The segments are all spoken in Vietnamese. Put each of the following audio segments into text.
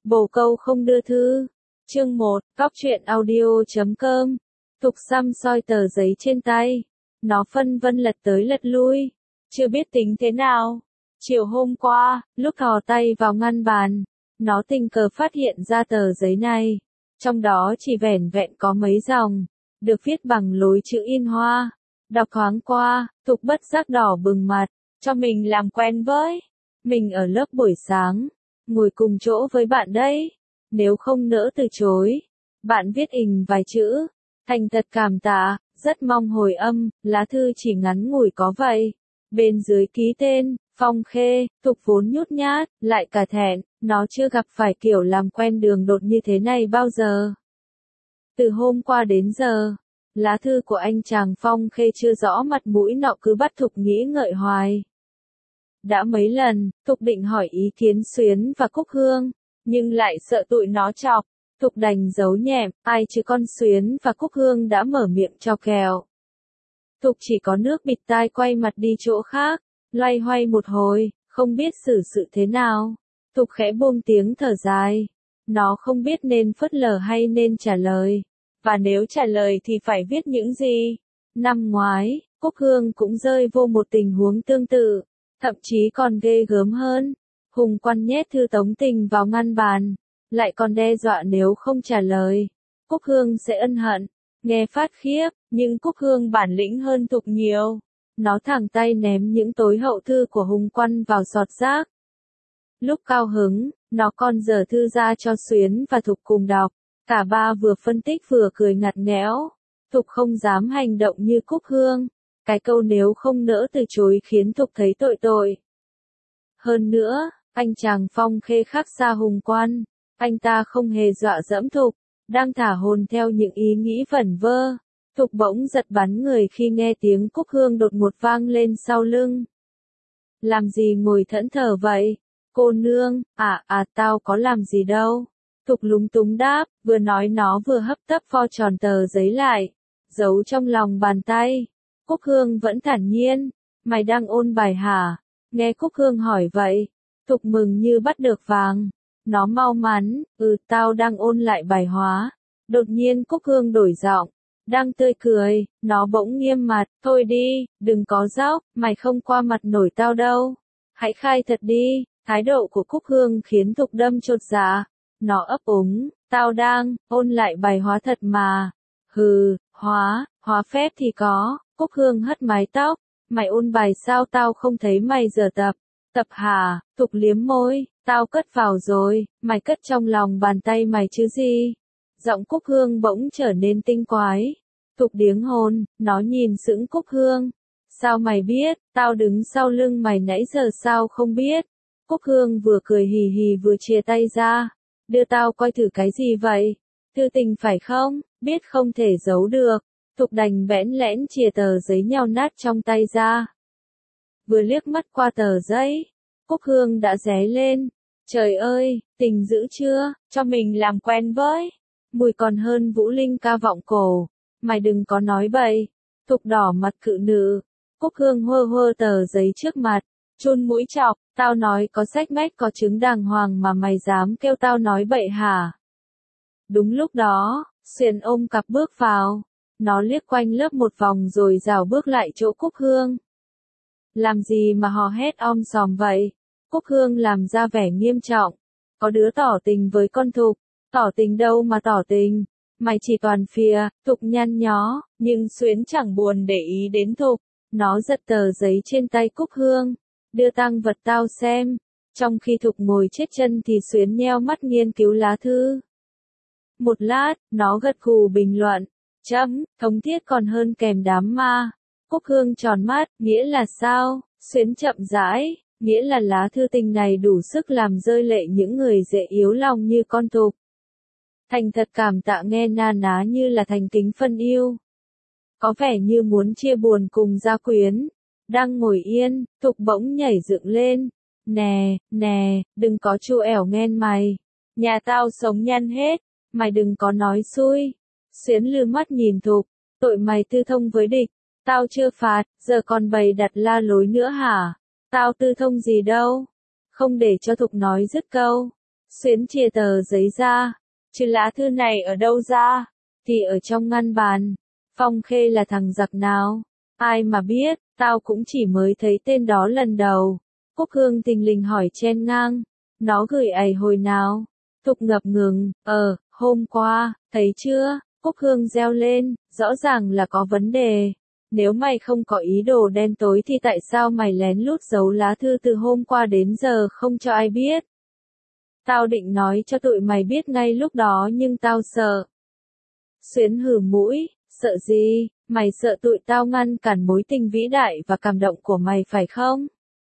Bồ câu không đưa thư. Chương 1, Cóc truyện audio.com. Thục xăm soi tờ giấy trên tay. Nó phân vân lật tới lật lui. Chưa biết tính thế nào. Chiều hôm qua, lúc thò tay vào ngăn bàn, nó tình cờ phát hiện ra tờ giấy này. Trong đó chỉ vẻn vẹn có mấy dòng, được viết bằng lối chữ in hoa. Đọc thoáng qua, Thục bất giác đỏ bừng mặt, cho mình làm quen với. Mình ở lớp buổi sáng, ngồi cùng chỗ với bạn đấy. Nếu không nỡ từ chối, bạn viết ình vài chữ. Thành thật cảm tạ, rất mong hồi âm, lá thư chỉ ngắn ngủi có vậy. Bên dưới ký tên, Phong Khê. Thục vốn nhút nhát, lại cả thẹn, nó chưa gặp phải kiểu làm quen đường đột như thế này bao giờ. Từ hôm qua đến giờ, lá thư của anh chàng Phong Khê chưa rõ mặt mũi nọ cứ bắt Thục nghĩ ngợi hoài. Đã mấy lần, Thục định hỏi ý kiến Xuyến và Cúc Hương, nhưng lại sợ tụi nó chọc. Thục đành giấu nhẹm, ai chứ con Xuyến và Cúc Hương đã mở miệng cho kèo. Thục chỉ có nước bịt tai quay mặt đi chỗ khác, loay hoay một hồi, không biết xử sự thế nào. Thục khẽ buông tiếng thở dài. Nó không biết nên phớt lờ hay nên trả lời. Và nếu trả lời thì phải viết những gì? Năm ngoái, Cúc Hương cũng rơi vô một tình huống tương tự, thậm chí còn ghê gớm hơn. Hùng Quan nhét thư tống tình vào ngăn bàn, lại còn đe dọa nếu không trả lời, Cúc Hương sẽ ân hận. Nghe phát khiếp, nhưng Cúc Hương bản lĩnh hơn Thục nhiều. Nó thẳng tay ném những tối hậu thư của Hùng Quan vào giọt rác. Lúc cao hứng, nó còn dở thư ra cho Xuyến và Thục cùng đọc. Cả ba vừa phân tích vừa cười ngặt nghẽo. Thục không dám hành động như Cúc Hương. Cái câu nếu không nỡ từ chối khiến Thục thấy tội tội. Hơn nữa, anh chàng Phong Khê khác xa Hùng Quan. Anh ta không hề dọa dẫm Thục, đang thả hồn theo những ý nghĩ vẩn vơ. Thục bỗng giật bắn người khi nghe tiếng Cúc Hương đột ngột vang lên sau lưng. Làm gì ngồi thẫn thờ vậy? Cô nương, tao có làm gì đâu. Thục lúng túng đáp, vừa nói nó vừa hấp tấp pho tròn tờ giấy lại, giấu trong lòng bàn tay. Cúc Hương vẫn thản nhiên, mày đang ôn bài hả? Nghe Cúc Hương hỏi vậy, Thục mừng như bắt được vàng. Nó mau mắn, tao đang ôn lại bài hóa. Đột nhiên Cúc Hương đổi giọng, đang tươi cười, nó bỗng nghiêm mặt, thôi đi, đừng có dóc, mày không qua mặt nổi tao đâu. Hãy khai thật đi. Thái độ của Cúc Hương khiến Thục đâm chột dạ. Nó ấp úng, tao đang ôn lại bài hóa thật mà. Hừ, hóa phép thì có. Cúc Hương hất mái tóc, mày ôn bài sao tao không thấy mày giờ tập. Tập hả? Thục liếm môi, tao cất vào rồi, mày cất trong lòng bàn tay mày chứ gì. Giọng Cúc Hương bỗng trở nên tinh quái. Thục điếng hồn, nó nhìn sững Cúc Hương. Sao mày biết, tao đứng sau lưng mày nãy giờ sao không biết. Cúc Hương vừa cười hì hì vừa chia tay ra. Đưa tao coi thử cái gì vậy? Thư tình phải không? Biết không thể giấu được. Thục đành bẽn lẽn chìa tờ giấy nhao nát trong tay ra. Vừa liếc mắt qua tờ giấy, Cúc Hương đã ré lên. Trời ơi, tình dữ chưa, cho mình làm quen với. Mùi còn hơn Vũ Linh ca vọng cổ. Mày đừng có nói bậy. Thục đỏ mặt cự nữ. Cúc Hương hơ hơ tờ giấy trước mặt, chun mũi chọc, tao nói có sách mách có chứng đàng hoàng mà mày dám kêu tao nói bậy hả? Đúng lúc đó, Xuyến ôm cặp bước vào. Nó liếc quanh lớp một vòng rồi rảo bước lại chỗ Cúc Hương. Làm gì mà hò hét om sòm vậy? Cúc Hương làm ra vẻ nghiêm trọng. Có đứa tỏ tình với con Thục. Tỏ tình đâu mà tỏ tình. Mày chỉ toàn phìa. Thục nhăn nhó, nhưng Xuyến chẳng buồn để ý đến Thục. Nó giật tờ giấy trên tay Cúc Hương. Đưa tang vật tao xem. Trong khi Thục ngồi chết chân thì Xuyến nheo mắt nghiên cứu lá thư. Một lát, nó gật gù bình luận. Thống thiết còn hơn kèm đám ma. Cúc Hương tròn mắt, nghĩa là sao? Xuyến chậm rãi, nghĩa là lá thư tình này đủ sức làm rơi lệ những người dễ yếu lòng như con Thục. Thành thật cảm tạ nghe na ná như là thành kính phân yêu. Có vẻ như muốn chia buồn cùng gia quyến. Đang ngồi yên, Thục bỗng nhảy dựng lên. Nè, đừng có chu ẻo nghen mày. Nhà tao sống nhăn hết, mày đừng có nói xui. Xuyến lư mắt nhìn Thục, tội mày tư thông với địch. Tao chưa phạt, giờ còn bày đặt la lối nữa hả? Tao tư thông gì đâu? Không để cho Thục nói dứt câu. Xuyến chia tờ giấy ra. Chứ lá thư này ở đâu ra? Thì ở trong ngăn bàn. Phong Khê là thằng giặc nào? Ai mà biết, tao cũng chỉ mới thấy tên đó lần đầu. Cúc Hương thình lình hỏi chen ngang. Nó gửi ảnh hồi nào? Thục ngập ngừng, hôm qua, thấy chưa? Cúc Hương reo lên, rõ ràng là có vấn đề. Nếu mày không có ý đồ đen tối thì tại sao mày lén lút giấu lá thư từ hôm qua đến giờ không cho ai biết? Tao định nói cho tụi mày biết ngay lúc đó nhưng tao sợ. Xuyến hừ mũi, sợ gì? Mày sợ tụi tao ngăn cản mối tình vĩ đại và cảm động của mày phải không?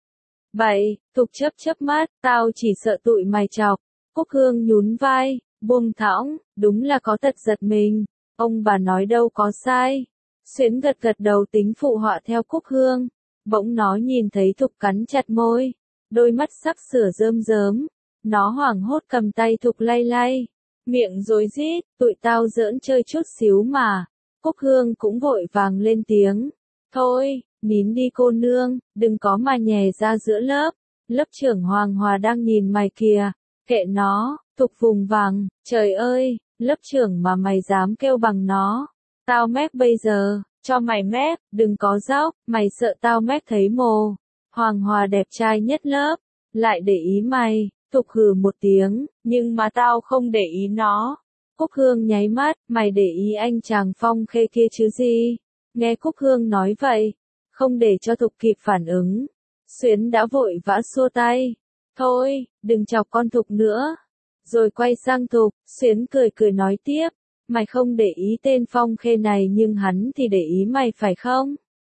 Vậy, Thục chớp mắt, tao chỉ sợ tụi mày chọc. Cúc Hương nhún vai, buông thõng, đúng là có tật giật mình. Ông bà nói đâu có sai. Xuyến gật đầu tính phụ họa theo Cúc Hương. Bỗng nó nhìn thấy Thục cắn chặt môi. Đôi mắt sắp sửa rơm rớm. Nó hoảng hốt cầm tay Thục lay. Miệng rối rít, tụi tao giỡn chơi chút xíu mà. Cúc Hương cũng vội vàng lên tiếng. Thôi, nín đi cô nương, đừng có mà nhè ra giữa lớp. Lớp trưởng Hoàng Hòa đang nhìn mày kìa. Kệ nó, Thục vùng vằng, trời ơi, lớp trưởng mà mày dám kêu bằng nó. Tao mép bây giờ, cho mày mép, đừng có dóc, mày sợ tao mép thấy mồ. Hoàng Hòa đẹp trai nhất lớp, lại để ý mày. Thục hừ một tiếng, nhưng mà tao không để ý nó. Cúc Hương nháy mắt, mày để ý anh chàng Phong Khê kia chứ gì? Nghe Cúc Hương nói vậy, không để cho Thục kịp phản ứng. Xuyến đã vội vã xua tay. Thôi, đừng chọc con Thục nữa. Rồi quay sang Thục, Xuyến cười nói tiếp. Mày không để ý tên Phong Khê này nhưng hắn thì để ý mày phải không?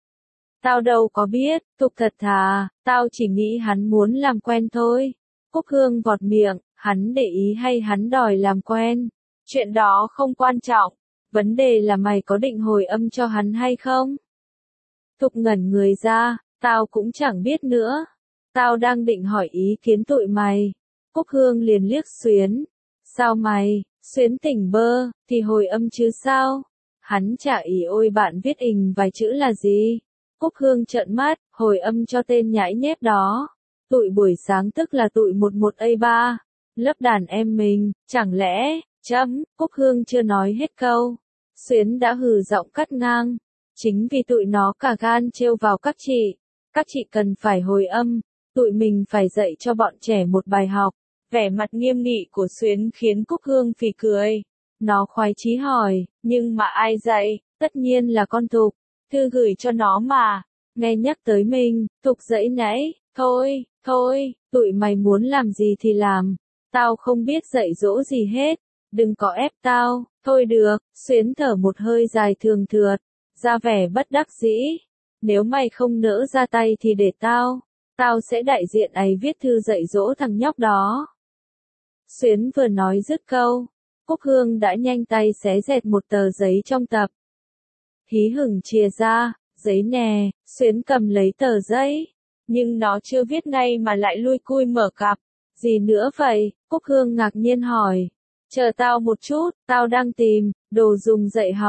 Tao đâu có biết, Thục thật thà, tao chỉ nghĩ hắn muốn làm quen thôi. Cúc Hương vọt miệng, hắn để ý hay hắn đòi làm quen? Chuyện đó không quan trọng, vấn đề là mày có định hồi âm cho hắn hay không? Thục ngẩn người ra, tao cũng chẳng biết nữa. Tao đang định hỏi ý kiến tụi mày. Cúc Hương liền liếc Xuyến. Sao mày? Xuyến tỉnh bơ, thì hồi âm chứ sao? Hắn chả ý ôi bạn viết ình vài chữ là gì? Cúc Hương trợn mắt, hồi âm cho tên nhãi nhép đó. Tụi buổi sáng tức là tụi 11A3. Lớp đàn em mình, chẳng lẽ, Cúc Hương chưa nói hết câu. Xuyến đã hừ giọng cắt ngang. Chính vì tụi nó cả gan trêu vào các chị cần phải hồi âm, tụi mình phải dạy cho bọn trẻ một bài học. Vẻ mặt nghiêm nghị của Xuyến khiến Cúc Hương phì cười. Nó khoái chí hỏi, nhưng mà ai dạy? Tất nhiên là con Thục. Thư gửi cho nó mà. Nghe nhắc tới mình, Thục giãy nãy. Thôi, tụi mày muốn làm gì thì làm. Tao không biết dạy dỗ gì hết. Đừng có ép tao. Thôi được, Xuyến thở một hơi dài thường thượt. Ra vẻ bất đắc dĩ. Nếu mày không nỡ ra tay thì để tao sẽ đại diện ấy viết thư dạy dỗ thằng nhóc đó. Xuyến vừa nói dứt câu, Cúc Hương đã nhanh tay xé dẹt một tờ giấy trong tập. Hí hửng chìa ra, giấy nè, Xuyến cầm lấy tờ giấy. Nhưng nó chưa viết ngay mà lại lui cui mở cặp. Gì nữa vậy? Cúc Hương ngạc nhiên hỏi. Chờ tao một chút, tao đang tìm, đồ dùng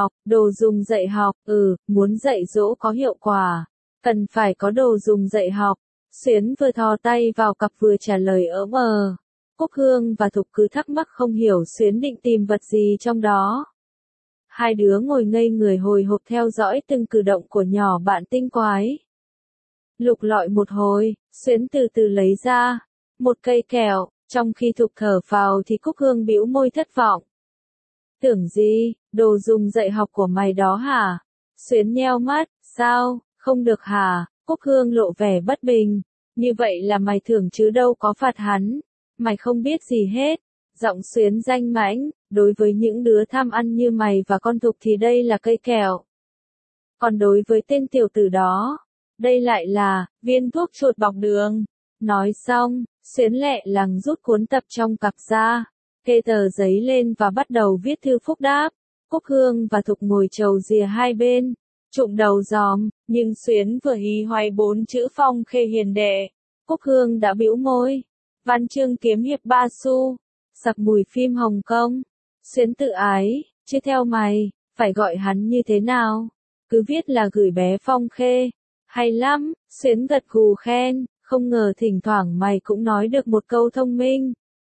dạy học, muốn dạy dỗ có hiệu quả. Cần phải có đồ dùng dạy học. Xuyến vừa thò tay vào cặp vừa trả lời ỡm ờ. Cúc Hương và Thục cứ thắc mắc không hiểu Xuyến định tìm vật gì trong đó. Hai đứa ngồi ngây người hồi hộp theo dõi từng cử động của nhỏ bạn tinh quái. Lục lọi một hồi, Xuyến từ từ lấy ra một cây kẹo, trong khi Thục thở phào thì Cúc Hương bĩu môi thất vọng. Tưởng gì, đồ dùng dạy học của mày đó hả? Xuyến nheo mắt, sao, không được hả? Cúc Hương lộ vẻ bất bình. Như vậy là mày thưởng chứ đâu có phạt hắn. Mày không biết gì hết. Giọng Xuyến danh mãnh, đối với những đứa tham ăn như mày và con Thục thì đây là cây kẹo. Còn đối với tên tiểu tử đó, đây lại là viên thuốc chuột bọc đường. Nói xong, Xuyến lẹ làng rút cuốn tập trong cặp ra, kê tờ giấy lên và bắt đầu viết thư phúc đáp. Cúc Hương và Thục ngồi chầu rìa hai bên, trụm đầu giòm, nhưng Xuyến vừa hí hoáy 4 chữ Phong Khê hiền đệ. Cúc Hương đã bĩu môi. Văn chương kiếm hiệp ba xu, sặc mùi phim Hồng Kông. Xuyến tự ái, chứ theo mày, phải gọi hắn như thế nào? Cứ viết là gửi bé Phong Khê. Hay lắm, Xuyến gật gù khen, không ngờ thỉnh thoảng mày cũng nói được một câu thông minh.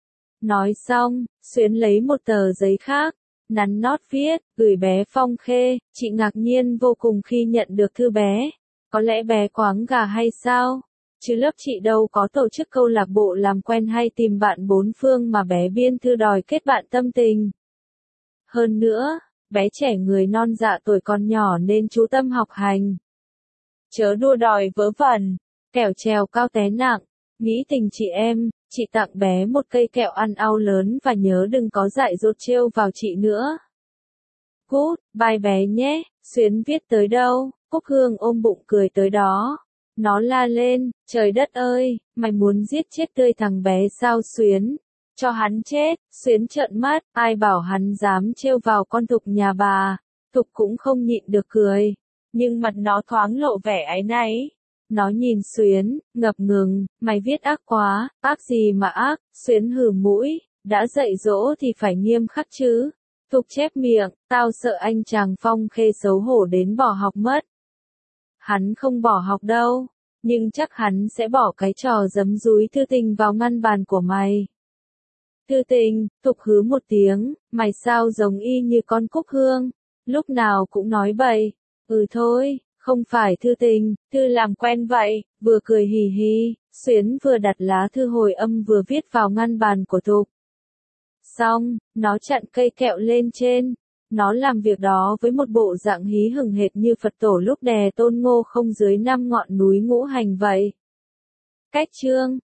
Nói xong, Xuyến lấy một tờ giấy khác, nắn nót viết, gửi bé Phong Khê, chị ngạc nhiên vô cùng khi nhận được thư bé. Có lẽ bé quáng gà hay sao? Chứ lớp chị đâu có tổ chức câu lạc bộ làm quen hay tìm bạn bốn phương mà bé biên thư đòi kết bạn tâm tình. Hơn nữa, bé trẻ người non dạ tuổi còn nhỏ nên chú tâm học hành. Chớ đua đòi vớ vẩn, kẻo trèo cao té nặng. Nghĩ tình chị em, chị tặng bé một cây kẹo ăn ao lớn và nhớ đừng có dại dột trêu vào chị nữa. Cút, bye bé nhé, Xuyến viết tới đâu, Cúc Hương ôm bụng cười tới đó. Nó la lên, trời đất ơi, mày muốn giết chết tươi thằng bé sao Xuyến? Cho hắn chết, Xuyến trợn mắt, ai bảo hắn dám trêu vào con Thục nhà bà. Thục cũng không nhịn được cười, nhưng mặt nó thoáng lộ vẻ áy náy. Nó nhìn Xuyến, ngập ngừng, mày viết ác quá, ác gì mà ác, Xuyến hừ mũi, đã dạy dỗ thì phải nghiêm khắc chứ. Thục chép miệng, tao sợ anh chàng Phong Khê xấu hổ đến bỏ học mất. Hắn không bỏ học đâu, nhưng chắc hắn sẽ bỏ cái trò giấm dúi thư tình vào ngăn bàn của mày. Thư tình, Thục hứ một tiếng, mày sao giống y như con Cúc Hương, lúc nào cũng nói bậy. Ừ thôi, không phải thư tình, thư làm quen vậy, vừa cười hì hì, Xuyến vừa đặt lá thư hồi âm vừa viết vào ngăn bàn của Thục. Xong, nó chặn cây kẹo lên trên. Nó làm việc đó với một bộ dạng hí hửng hệt như Phật tổ lúc đè Tôn Ngộ Không dưới 5 ngọn núi ngũ hành vậy. Cách chương